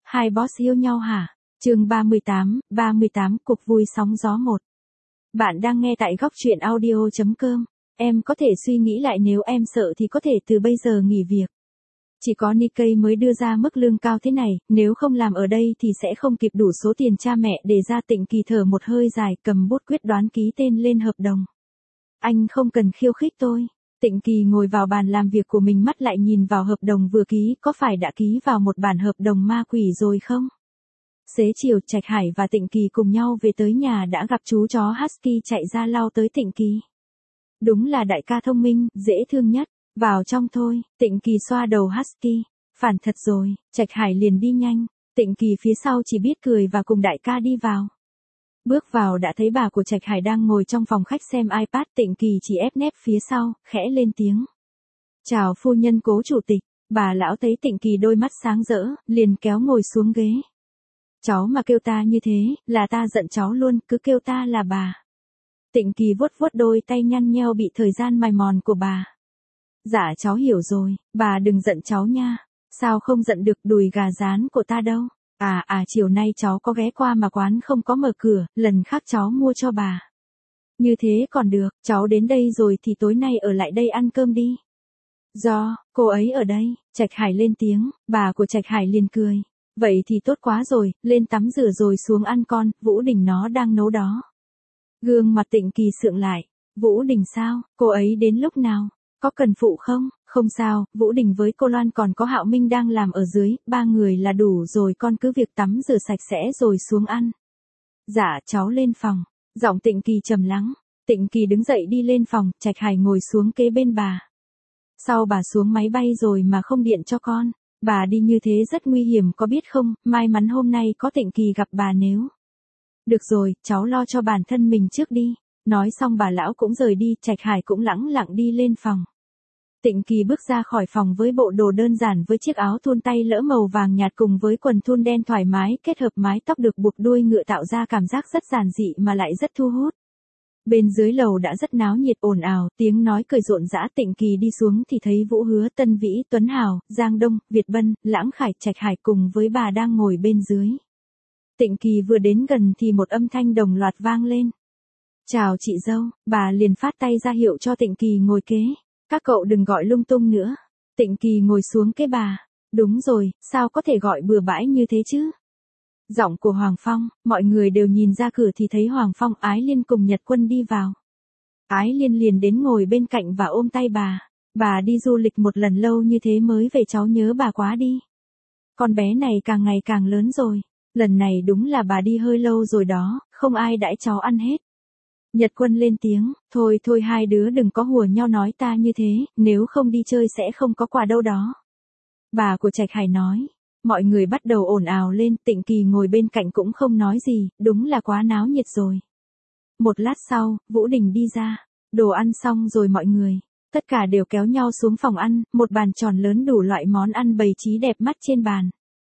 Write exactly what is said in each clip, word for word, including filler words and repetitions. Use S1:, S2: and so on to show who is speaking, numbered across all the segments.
S1: Hai boss yêu nhau hả? Chương ba mươi tám, ba mươi tám cuộc vui sóng gió một. Bạn đang nghe tại góc truyện audio chấm com. Em có thể suy nghĩ lại, nếu em sợ thì có thể từ bây giờ nghỉ việc. Chỉ có Nikkei mới đưa ra mức lương cao thế này, nếu không làm ở đây thì sẽ không kịp đủ số tiền cha mẹ để ra. Tịnh Kỳ thở một hơi dài, cầm bút quyết đoán ký tên lên hợp đồng. Anh không cần khiêu khích tôi. Tịnh Kỳ ngồi vào bàn làm việc của mình, mắt lại nhìn vào hợp đồng vừa ký, có phải đã ký vào một bản hợp đồng ma quỷ rồi không? Xế chiều, Trạch Hải và Tịnh Kỳ cùng nhau về tới nhà đã gặp chú chó Husky chạy ra lao tới Tịnh Kỳ. Đúng là đại ca thông minh, dễ thương nhất. Vào trong thôi. Tịnh Kỳ xoa đầu Husky. Phản thật rồi. Trạch Hải liền đi nhanh. Tịnh Kỳ phía sau chỉ biết cười và cùng đại ca đi vào. Bước vào đã thấy bà của Trạch Hải đang ngồi trong phòng khách xem iPad. Tịnh Kỳ chỉ ép nép phía sau, khẽ lên tiếng. Chào phu nhân Cố chủ tịch. Bà lão thấy Tịnh Kỳ đôi mắt sáng rỡ, liền kéo ngồi xuống ghế. Cháu mà kêu ta như thế, là ta giận cháu luôn, cứ kêu ta là bà. Tịnh Kỳ vuốt vuốt đôi tay nhăn nheo bị thời gian mài mòn của bà. Dạ cháu hiểu rồi, bà đừng giận cháu nha. Sao không giận được, đùi gà rán của ta đâu. À à chiều nay cháu có ghé qua mà quán không có mở cửa, lần khác cháu mua cho bà. Như thế còn được, cháu đến đây rồi thì tối nay ở lại đây ăn cơm đi. Do, cô ấy ở đây, Trạch Hải lên tiếng, bà của Trạch Hải liền cười. Vậy thì tốt quá rồi, lên tắm rửa rồi xuống ăn con, Vũ Đình nó đang nấu đó. Gương mặt Tịnh Kỳ sượng lại. Vũ Đình sao, cô ấy đến lúc nào? Có cần phụ không? Không sao, Vũ Đình với cô Loan còn có Hạo Minh đang làm ở dưới, ba người là đủ rồi, con cứ việc tắm rửa sạch sẽ rồi xuống ăn. Dạ cháu lên phòng. Giọng Tịnh Kỳ trầm lắng. Tịnh Kỳ đứng dậy đi lên phòng, Trạch Hải ngồi xuống kế bên bà. Sao bà xuống máy bay rồi mà không điện cho con? Bà đi như thế rất nguy hiểm có biết không, may mắn hôm nay có Tịnh Kỳ gặp bà nếu. Được rồi, cháu lo cho bản thân mình trước đi. Nói xong bà lão cũng rời đi, Trạch Hải cũng lẳng lặng đi lên phòng. Tịnh Kỳ bước ra khỏi phòng với bộ đồ đơn giản với chiếc áo thun tay lỡ màu vàng nhạt cùng với quần thun đen thoải mái, kết hợp mái tóc được buộc đuôi ngựa tạo ra cảm giác rất giản dị mà lại rất thu hút. Bên dưới lầu đã rất náo nhiệt ồn ào, tiếng nói cười rộn rã. Tịnh Kỳ đi xuống thì thấy Vũ Hứa, Tân Vĩ, Tuấn Hào, Giang Đông, Việt Bân, Lãng Khải, Trạch Hải cùng với bà đang ngồi bên dưới. Tịnh Kỳ vừa đến gần thì một âm thanh đồng loạt vang lên. Chào chị dâu, bà liền phát tay ra hiệu cho Tịnh Kỳ ngồi kế. Các cậu đừng gọi lung tung nữa. Tịnh Kỳ ngồi xuống kế bà. Đúng rồi, sao có thể gọi bừa bãi như thế chứ? Giọng của Hoàng Phong, mọi người đều nhìn ra cửa thì thấy Hoàng Phong, Ái Liên cùng Nhật Quân đi vào. Ái Liên liền đến ngồi bên cạnh và ôm tay bà. Bà đi du lịch một lần lâu như thế mới về, cháu nhớ bà quá đi. Con bé này càng ngày càng lớn rồi. Lần này đúng là bà đi hơi lâu rồi đó, không ai đãi cháu ăn hết. Nhật Quân lên tiếng, thôi thôi hai đứa đừng có hùa nhau nói ta như thế, nếu không đi chơi sẽ không có quà đâu đó. Bà của Trạch Hải nói. Mọi người bắt đầu ồn ào lên, Tịnh Kỳ ngồi bên cạnh cũng không nói gì, đúng là quá náo nhiệt rồi. Một lát sau, Vũ Đình đi ra. Đồ ăn xong rồi mọi người. Tất cả đều kéo nhau xuống phòng ăn, một bàn tròn lớn đủ loại món ăn bày trí đẹp mắt trên bàn.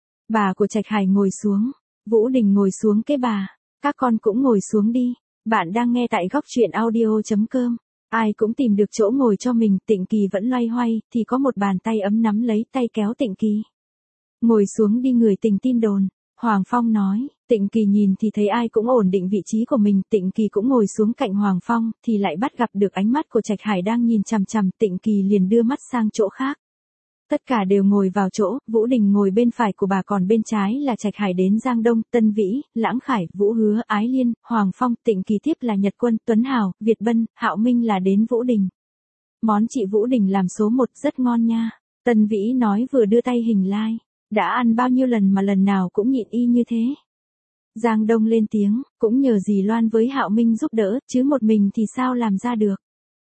S1: Bà của Trạch Hải ngồi xuống. Vũ Đình ngồi xuống kế bà. Các con cũng ngồi xuống đi. Bạn đang nghe tại góc truyện audio chấm com. Ai cũng tìm được chỗ ngồi cho mình. Tịnh Kỳ vẫn loay hoay, thì có một bàn tay ấm nắm lấy tay kéo Tịnh Kỳ. Ngồi xuống đi người tình tin đồn. Hoàng Phong nói. Tịnh Kỳ nhìn thì thấy ai cũng ổn định vị trí của mình. Tịnh Kỳ cũng ngồi xuống cạnh Hoàng Phong, thì lại bắt gặp được ánh mắt của Trạch Hải đang nhìn chằm chằm. Tịnh Kỳ liền đưa mắt sang chỗ khác. Tất cả đều ngồi vào chỗ. Vũ Đình ngồi bên phải của bà, còn bên trái là Trạch Hải đến Giang Đông, Tân Vĩ, Lãng Khải, Vũ Hứa, Ái Liên, Hoàng Phong. Tịnh Kỳ tiếp là Nhật Quân, Tuấn Hào, Việt Bân, Hạo Minh là đến Vũ Đình. Món chị Vũ Đình làm số một rất ngon nha. Tân Vĩ nói vừa đưa tay hình like. Đã ăn bao nhiêu lần mà lần nào cũng nhịn y như thế. Giang Đông lên tiếng, cũng nhờ dì Loan với Hạo Minh giúp đỡ, chứ một mình thì sao làm ra được.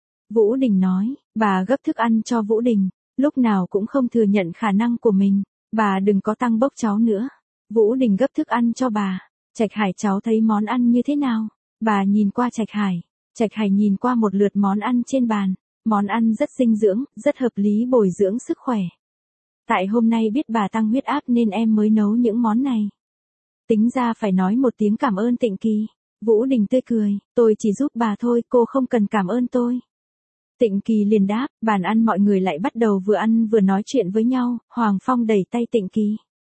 S1: Vũ Đình nói, bà gấp thức ăn cho Vũ Đình, lúc nào cũng không thừa nhận khả năng của mình, bà đừng có tăng bốc cháu nữa. Vũ Đình gấp thức ăn cho bà. Trạch Hải, cháu thấy món ăn như thế nào? Bà nhìn qua Trạch Hải. Trạch Hải nhìn qua một lượt món ăn trên bàn. Món ăn rất dinh dưỡng, rất hợp lý bồi dưỡng sức khỏe. Tại hôm nay biết bà tăng huyết áp nên em mới nấu những món này. Tính ra phải nói một tiếng cảm ơn Tịnh Kỳ. Vũ Đình tươi cười, tôi chỉ giúp bà thôi, cô không cần cảm ơn tôi. Tịnh Kỳ liền đáp, bàn ăn mọi người lại bắt đầu vừa ăn vừa nói chuyện với nhau. Hoàng Phong đẩy tay Tịnh Kỳ.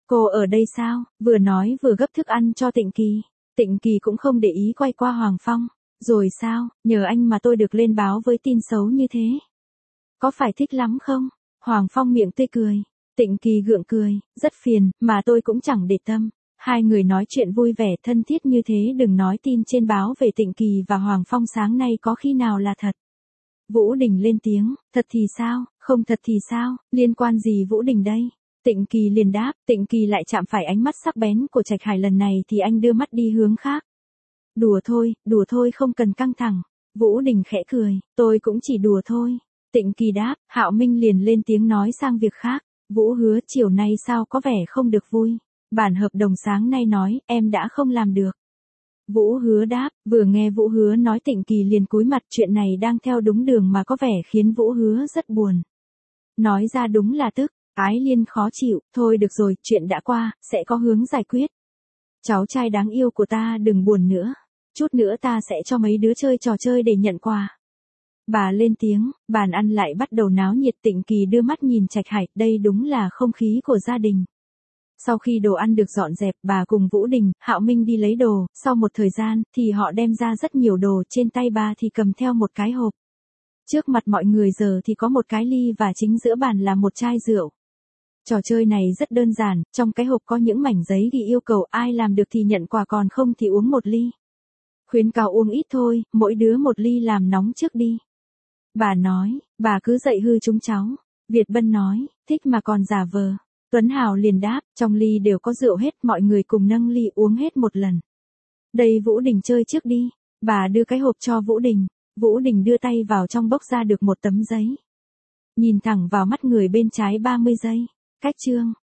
S1: Cô ở đây sao? Vừa nói vừa gấp thức ăn cho Tịnh Kỳ. Tịnh Kỳ cũng không để ý quay qua Hoàng Phong. Rồi sao, nhờ anh mà tôi được lên báo với tin xấu như thế. Có phải thích lắm không? Hoàng Phong miệng tươi cười. Tịnh Kỳ gượng cười, rất phiền, mà tôi cũng chẳng để tâm. Hai người nói chuyện vui vẻ thân thiết như thế, đừng nói tin trên báo về Tịnh Kỳ và Hoàng Phong sáng nay có khi nào là thật. Vũ Đình lên tiếng, thật thì sao, không thật thì sao, liên quan gì Vũ Đình đây? Tịnh Kỳ liền đáp, Tịnh Kỳ lại chạm phải ánh mắt sắc bén của Trạch Hải, lần này thì anh đưa mắt đi hướng khác. Đùa thôi, đùa thôi, không cần căng thẳng. Vũ Đình khẽ cười, tôi cũng chỉ đùa thôi. Tịnh Kỳ đáp, Hạo Minh liền lên tiếng nói sang việc khác. Vũ Hứa, chiều nay sao có vẻ không được vui. Bản hợp đồng sáng nay nói, em đã không làm được. Vũ Hứa đáp, vừa nghe Vũ Hứa nói Tịnh Kỳ liền cúi mặt, chuyện này đang theo đúng đường mà có vẻ khiến Vũ Hứa rất buồn. Nói ra đúng là tức, Ái Liên khó chịu, thôi được rồi, chuyện đã qua, sẽ có hướng giải quyết. Cháu trai đáng yêu của ta đừng buồn nữa, chút nữa ta sẽ cho mấy đứa chơi trò chơi để nhận quà. Bà lên tiếng, bàn ăn lại bắt đầu náo nhiệt. Tịnh Kỳ đưa mắt nhìn Trạch Hải, đây đúng là không khí của gia đình. Sau khi đồ ăn được dọn dẹp, bà cùng Vũ Đình, Hạo Minh đi lấy đồ, sau một thời gian, thì họ đem ra rất nhiều đồ, trên tay bà thì cầm theo một cái hộp. Trước mặt mọi người giờ thì có một cái ly và chính giữa bàn là một chai rượu. Trò chơi này rất đơn giản, trong cái hộp có những mảnh giấy ghi yêu cầu ai làm được thì nhận quà, còn không thì uống một ly. Khuyến cáo uống ít thôi, mỗi đứa một ly làm nóng trước đi. Bà nói, bà cứ dạy hư chúng cháu. Việt Bân nói, thích mà còn giả vờ. Tuấn Hào liền đáp, trong ly đều có rượu hết, mọi người cùng nâng ly uống hết một lần. Đây Vũ Đình chơi trước đi. Bà đưa cái hộp cho Vũ Đình. Vũ Đình đưa tay vào trong bốc ra được một tấm giấy. Nhìn thẳng vào mắt người bên trái ba mươi giây. Cách chương.